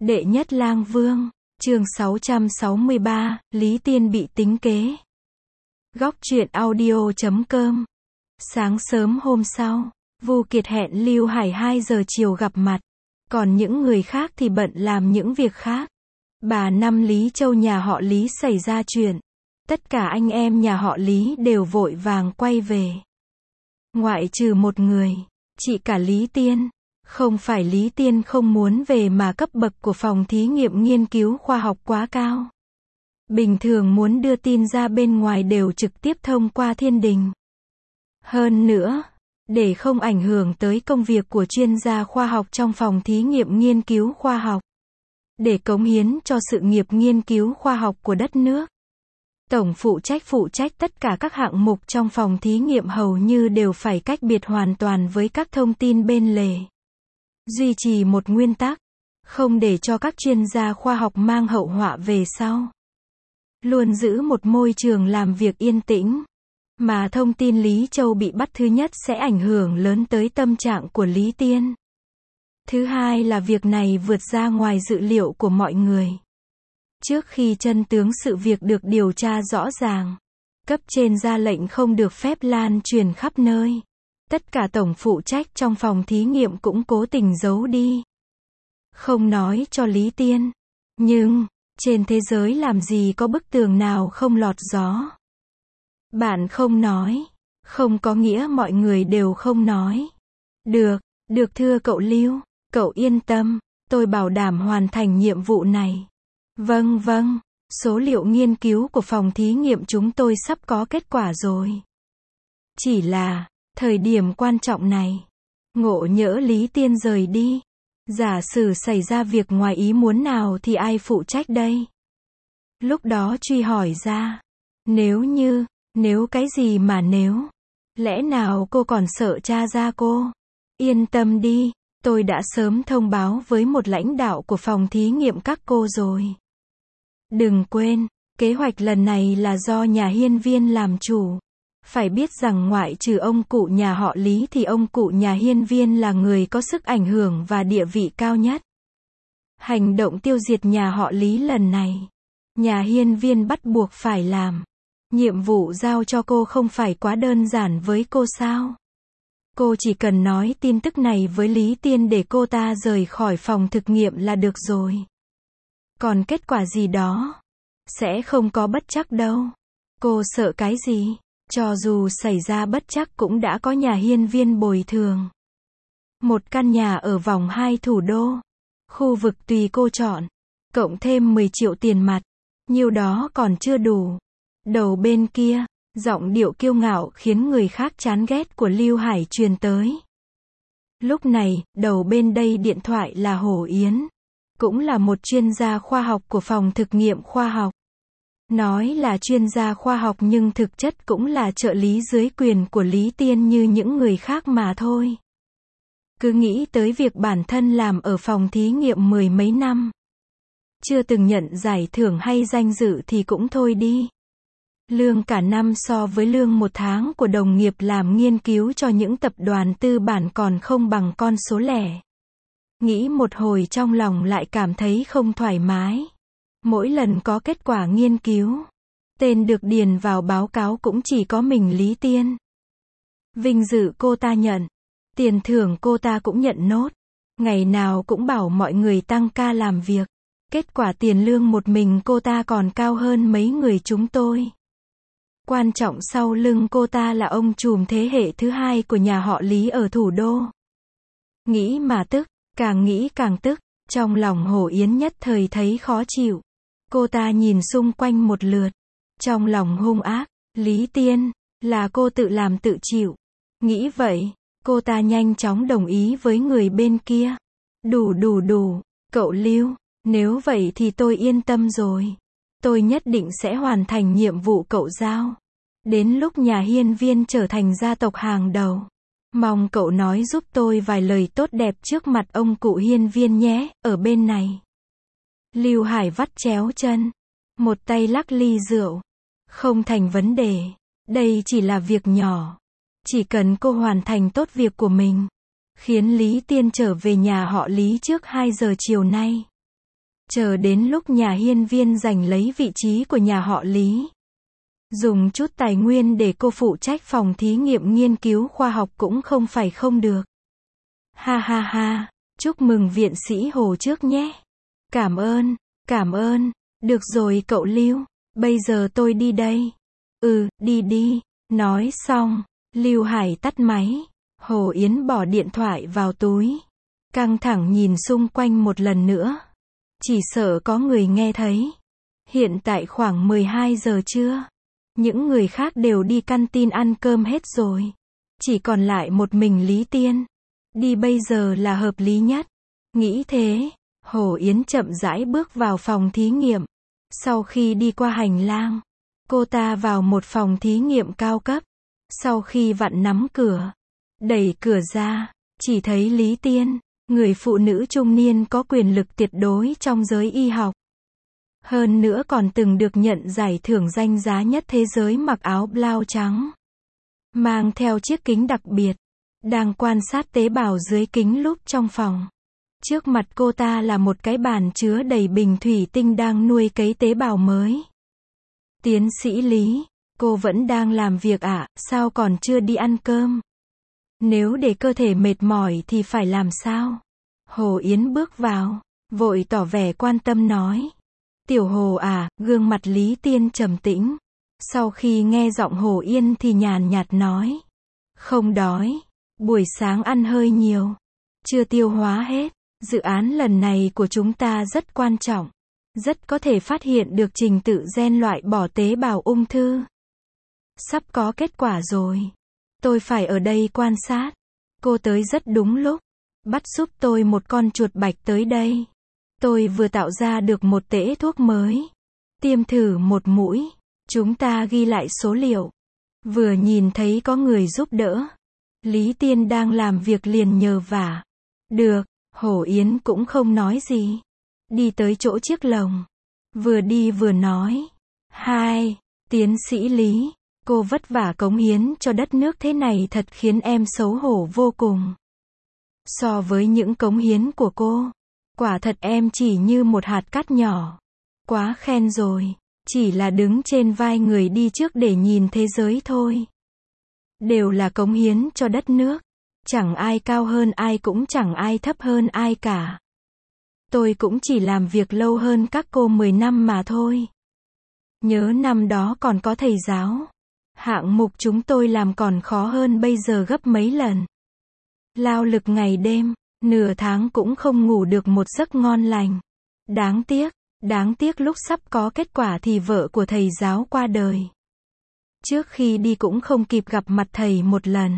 Đệ nhất lang vương, chương 663, Lý Tiên bị tính kế. Góc truyện audio.com. Sáng sớm hôm sau, Vu Kiệt hẹn Lưu Hải 2 giờ chiều gặp mặt. Còn những người khác thì bận làm những việc khác. Bà năm Lý Châu nhà họ Lý xảy ra chuyện. Tất cả anh em nhà họ Lý đều vội vàng quay về. Ngoại trừ một người, chị cả Lý Tiên. Không phải Lý Tiên không muốn về mà cấp bậc của phòng thí nghiệm nghiên cứu khoa học quá cao. Bình thường muốn đưa tin ra bên ngoài đều trực tiếp thông qua thiên đình. Hơn nữa, để không ảnh hưởng tới công việc của chuyên gia khoa học trong phòng thí nghiệm nghiên cứu khoa học. Để cống hiến cho sự nghiệp nghiên cứu khoa học của đất nước. Tổng phụ trách tất cả các hạng mục trong phòng thí nghiệm hầu như đều phải cách biệt hoàn toàn với các thông tin bên lề. Duy trì một nguyên tắc, không để cho các chuyên gia khoa học mang hậu họa về sau. Luôn giữ một môi trường làm việc yên tĩnh. Mà thông tin Lý Châu bị bắt thứ nhất sẽ ảnh hưởng lớn tới tâm trạng của Lý Tiên. Thứ hai là việc này vượt ra ngoài dự liệu của mọi người. Trước khi chân tướng sự việc được điều tra rõ ràng, cấp trên ra lệnh không được phép lan truyền khắp nơi. Tất cả tổng phụ trách trong phòng thí nghiệm cũng cố tình giấu đi. Không nói cho Lý Tiên. Nhưng, trên thế giới làm gì có bức tường nào không lọt gió. Bạn không nói, không có nghĩa mọi người đều không nói. Được thưa cậu Lưu, cậu yên tâm, tôi bảo đảm hoàn thành nhiệm vụ này. Vâng, số liệu nghiên cứu của phòng thí nghiệm chúng tôi sắp có kết quả rồi. Chỉ là, thời điểm quan trọng này, ngộ nhỡ Lý Tiên rời đi. Giả sử xảy ra việc ngoài ý muốn nào thì ai phụ trách đây? Lúc đó truy hỏi ra. Nếu cái gì mà nếu? Lẽ nào cô còn sợ cha ra cô? Yên tâm đi, tôi đã sớm thông báo với một lãnh đạo của phòng thí nghiệm các cô rồi. Đừng quên, kế hoạch lần này là do nhà hiên viên làm chủ. Phải biết rằng ngoại trừ ông cụ nhà họ Lý thì ông cụ nhà hiên viên là người có sức ảnh hưởng và địa vị cao nhất. Hành động tiêu diệt nhà họ Lý lần này, nhà hiên viên bắt buộc phải làm. Nhiệm vụ giao cho cô không phải quá đơn giản với cô sao? Cô chỉ cần nói tin tức này với Lý Tiên để cô ta rời khỏi phòng thực nghiệm là được rồi. Còn kết quả gì đó, sẽ không có bất trắc đâu. Cô sợ cái gì? Cho dù xảy ra bất trắc cũng đã có nhà hiên viên bồi thường. Một căn nhà ở vòng 2 thủ đô. Khu vực tùy cô chọn. Cộng thêm 10 triệu tiền mặt. Nhiêu đó còn chưa đủ. Đầu bên kia, giọng điệu kiêu ngạo khiến người khác chán ghét của Lưu Hải truyền tới. Lúc này, đầu bên đây điện thoại là Hồ Yến. Cũng là một chuyên gia khoa học của phòng thực nghiệm khoa học. Nói là chuyên gia khoa học nhưng thực chất cũng là trợ lý dưới quyền của Lý Tiên như những người khác mà thôi. Cứ nghĩ tới việc bản thân làm ở phòng thí nghiệm 10 mấy năm. Chưa từng nhận giải thưởng hay danh dự thì cũng thôi đi. Lương cả năm so với lương một tháng của đồng nghiệp làm nghiên cứu cho những tập đoàn tư bản còn không bằng con số lẻ. Nghĩ một hồi trong lòng lại cảm thấy không thoải mái. Mỗi lần có kết quả nghiên cứu, tên được điền vào báo cáo cũng chỉ có mình Lý Tiên. Vinh dự cô ta nhận, tiền thưởng cô ta cũng nhận nốt. Ngày nào cũng bảo mọi người tăng ca làm việc. Kết quả tiền lương một mình cô ta còn cao hơn mấy người chúng tôi. Quan trọng sau lưng cô ta là ông trùm thế hệ thứ hai của nhà họ Lý ở thủ đô. Nghĩ mà tức, càng nghĩ càng tức. Trong lòng Hồ Yến nhất thời thấy khó chịu. Cô ta nhìn xung quanh một lượt. Trong lòng hung ác, Lý Tiên, là cô tự làm tự chịu. Nghĩ vậy, cô ta nhanh chóng đồng ý với người bên kia. Đủ, cậu Lưu, nếu vậy thì tôi yên tâm rồi. Tôi nhất định sẽ hoàn thành nhiệm vụ cậu giao. Đến lúc nhà hiên viên trở thành gia tộc hàng đầu. Mong cậu nói giúp tôi vài lời tốt đẹp trước mặt ông cụ hiên viên nhé, ở bên này. Lưu Hải vắt chéo chân. Một tay lắc ly rượu. Không thành vấn đề. Đây chỉ là việc nhỏ. Chỉ cần cô hoàn thành tốt việc của mình. Khiến Lý Tiên trở về nhà họ Lý trước 2 giờ chiều nay. Chờ đến lúc nhà hiên viên giành lấy vị trí của nhà họ Lý. Dùng chút tài nguyên để cô phụ trách phòng thí nghiệm nghiên cứu khoa học cũng không phải không được. Ha ha ha, chúc mừng viện sĩ Hồ trước nhé. Cảm ơn, được rồi cậu Lưu, bây giờ tôi đi đây. Đi đi, nói xong, Lưu Hải tắt máy, Hồ Yến bỏ điện thoại vào túi. Căng thẳng nhìn xung quanh một lần nữa. Chỉ sợ có người nghe thấy. Hiện tại khoảng 12 giờ trưa. Những người khác đều đi canteen ăn cơm hết rồi. Chỉ còn lại một mình Lý Tiên. Đi bây giờ là hợp lý nhất. Nghĩ thế, Hồ Yến chậm rãi bước vào phòng thí nghiệm. Sau khi đi qua hành lang, cô ta vào một phòng thí nghiệm cao cấp. Sau khi vặn nắm cửa, đẩy cửa ra, chỉ thấy Lý Tiên, người phụ nữ trung niên có quyền lực tuyệt đối trong giới y học. Hơn nữa còn từng được nhận giải thưởng danh giá nhất thế giới, mặc áo blau trắng, mang theo chiếc kính đặc biệt, đang quan sát tế bào dưới kính lúp trong phòng. Trước mặt cô ta là một cái bàn chứa đầy bình thủy tinh đang nuôi cấy tế bào mới. Tiến sĩ Lý, cô vẫn đang làm việc ạ, sao còn chưa đi ăn cơm? Nếu để cơ thể mệt mỏi thì phải làm sao? Hồ Yến bước vào, vội tỏ vẻ quan tâm nói. Tiểu Hồ à, gương mặt Lý Tiên trầm tĩnh. Sau khi nghe giọng Hồ Yên thì nhàn nhạt nói. Không đói, buổi sáng ăn hơi nhiều, chưa tiêu hóa hết. Dự án lần này của chúng ta rất quan trọng, rất có thể phát hiện được trình tự gen loại bỏ tế bào ung thư. Sắp có kết quả rồi. Tôi phải ở đây quan sát. Cô tới rất đúng lúc. Bắt giúp tôi một con chuột bạch tới đây. Tôi vừa tạo ra được một tễ thuốc mới. Tiêm thử một mũi. Chúng ta ghi lại số liệu. Vừa nhìn thấy có người giúp đỡ. Lý Tiên đang làm việc liền nhờ vả. Được, Hồ Yến cũng không nói gì. Đi tới chỗ chiếc lồng. Vừa đi vừa nói. Tiến sĩ Lý, cô vất vả cống hiến cho đất nước thế này thật khiến em xấu hổ vô cùng. So với những cống hiến của cô, quả thật em chỉ như một hạt cát nhỏ. Quá khen rồi, chỉ là đứng trên vai người đi trước để nhìn thế giới thôi. Đều là cống hiến cho đất nước. Chẳng ai cao hơn ai cũng chẳng ai thấp hơn ai cả. Tôi cũng chỉ làm việc lâu hơn các cô 10 năm mà thôi. Nhớ năm đó còn có thầy giáo. Hạng mục chúng tôi làm còn khó hơn bây giờ gấp mấy lần. Lao lực ngày đêm, nửa tháng cũng không ngủ được một giấc ngon lành. Đáng tiếc lúc sắp có kết quả thì vợ của thầy giáo qua đời. Trước khi đi cũng không kịp gặp mặt thầy một lần.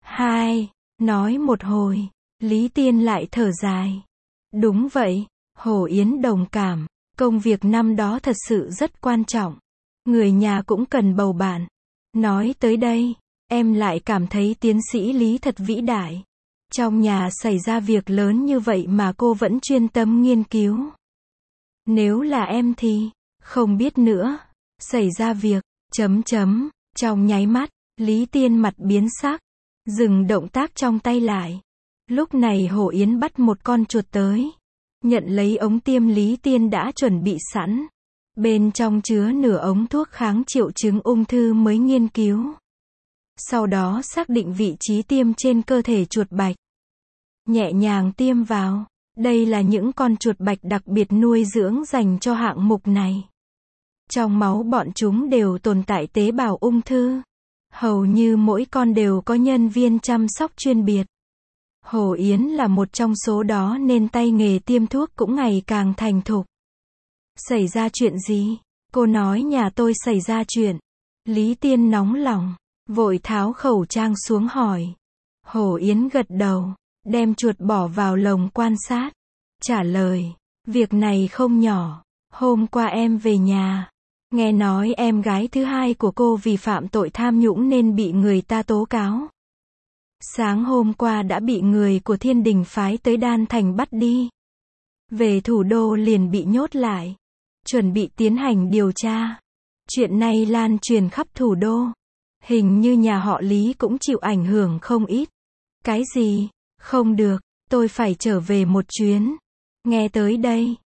Nói một hồi, Lý Tiên lại thở dài. Đúng vậy, Hồ Yến đồng cảm, công việc năm đó thật sự rất quan trọng. Người nhà cũng cần bầu bạn. Nói tới đây, em lại cảm thấy tiến sĩ Lý thật vĩ đại. Trong nhà xảy ra việc lớn như vậy mà cô vẫn chuyên tâm nghiên cứu. Nếu là em thì, không biết nữa. Xảy ra việc, trong nháy mắt, Lý Tiên mặt biến sắc, dừng động tác trong tay lại. Lúc này Hồ Yến bắt một con chuột tới, nhận lấy ống tiêm Lý Tiên đã chuẩn bị sẵn. Bên trong chứa nửa ống thuốc kháng triệu chứng ung thư mới nghiên cứu. Sau đó xác định vị trí tiêm trên cơ thể chuột bạch. Nhẹ nhàng tiêm vào. Đây là những con chuột bạch đặc biệt nuôi dưỡng dành cho hạng mục này. Trong máu bọn chúng đều tồn tại tế bào ung thư. Hầu như mỗi con đều có nhân viên chăm sóc chuyên biệt. Hồ Yến là một trong số đó nên tay nghề tiêm thuốc cũng ngày càng thành thục. Xảy ra chuyện gì? Cô nói nhà tôi xảy ra chuyện. Lý Tiên nóng lòng, vội tháo khẩu trang xuống hỏi. Hồ Yến gật đầu, đem chuột bỏ vào lồng quan sát. Trả lời, việc này không nhỏ. Hôm qua em về nhà, nghe nói em gái thứ hai của cô vì phạm tội tham nhũng nên bị người ta tố cáo. Sáng hôm qua đã bị người của Thiên Đình phái tới Đan Thành bắt đi. Về thủ đô liền bị nhốt lại. Chuẩn bị tiến hành điều tra. Chuyện này lan truyền khắp thủ đô. Hình như nhà họ Lý cũng chịu ảnh hưởng không ít. Cái gì? Không được, tôi phải trở về một chuyến. Nghe tới đây,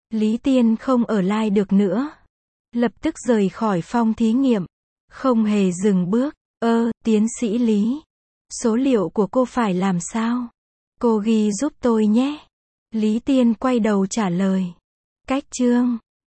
Lý Tiên không ở lại được nữa. Lập tức rời khỏi phòng thí nghiệm. Không hề dừng bước. Tiến sĩ Lý. Số liệu của cô phải làm sao? Cô ghi giúp tôi nhé. Lý Tiên quay đầu trả lời. Cách chương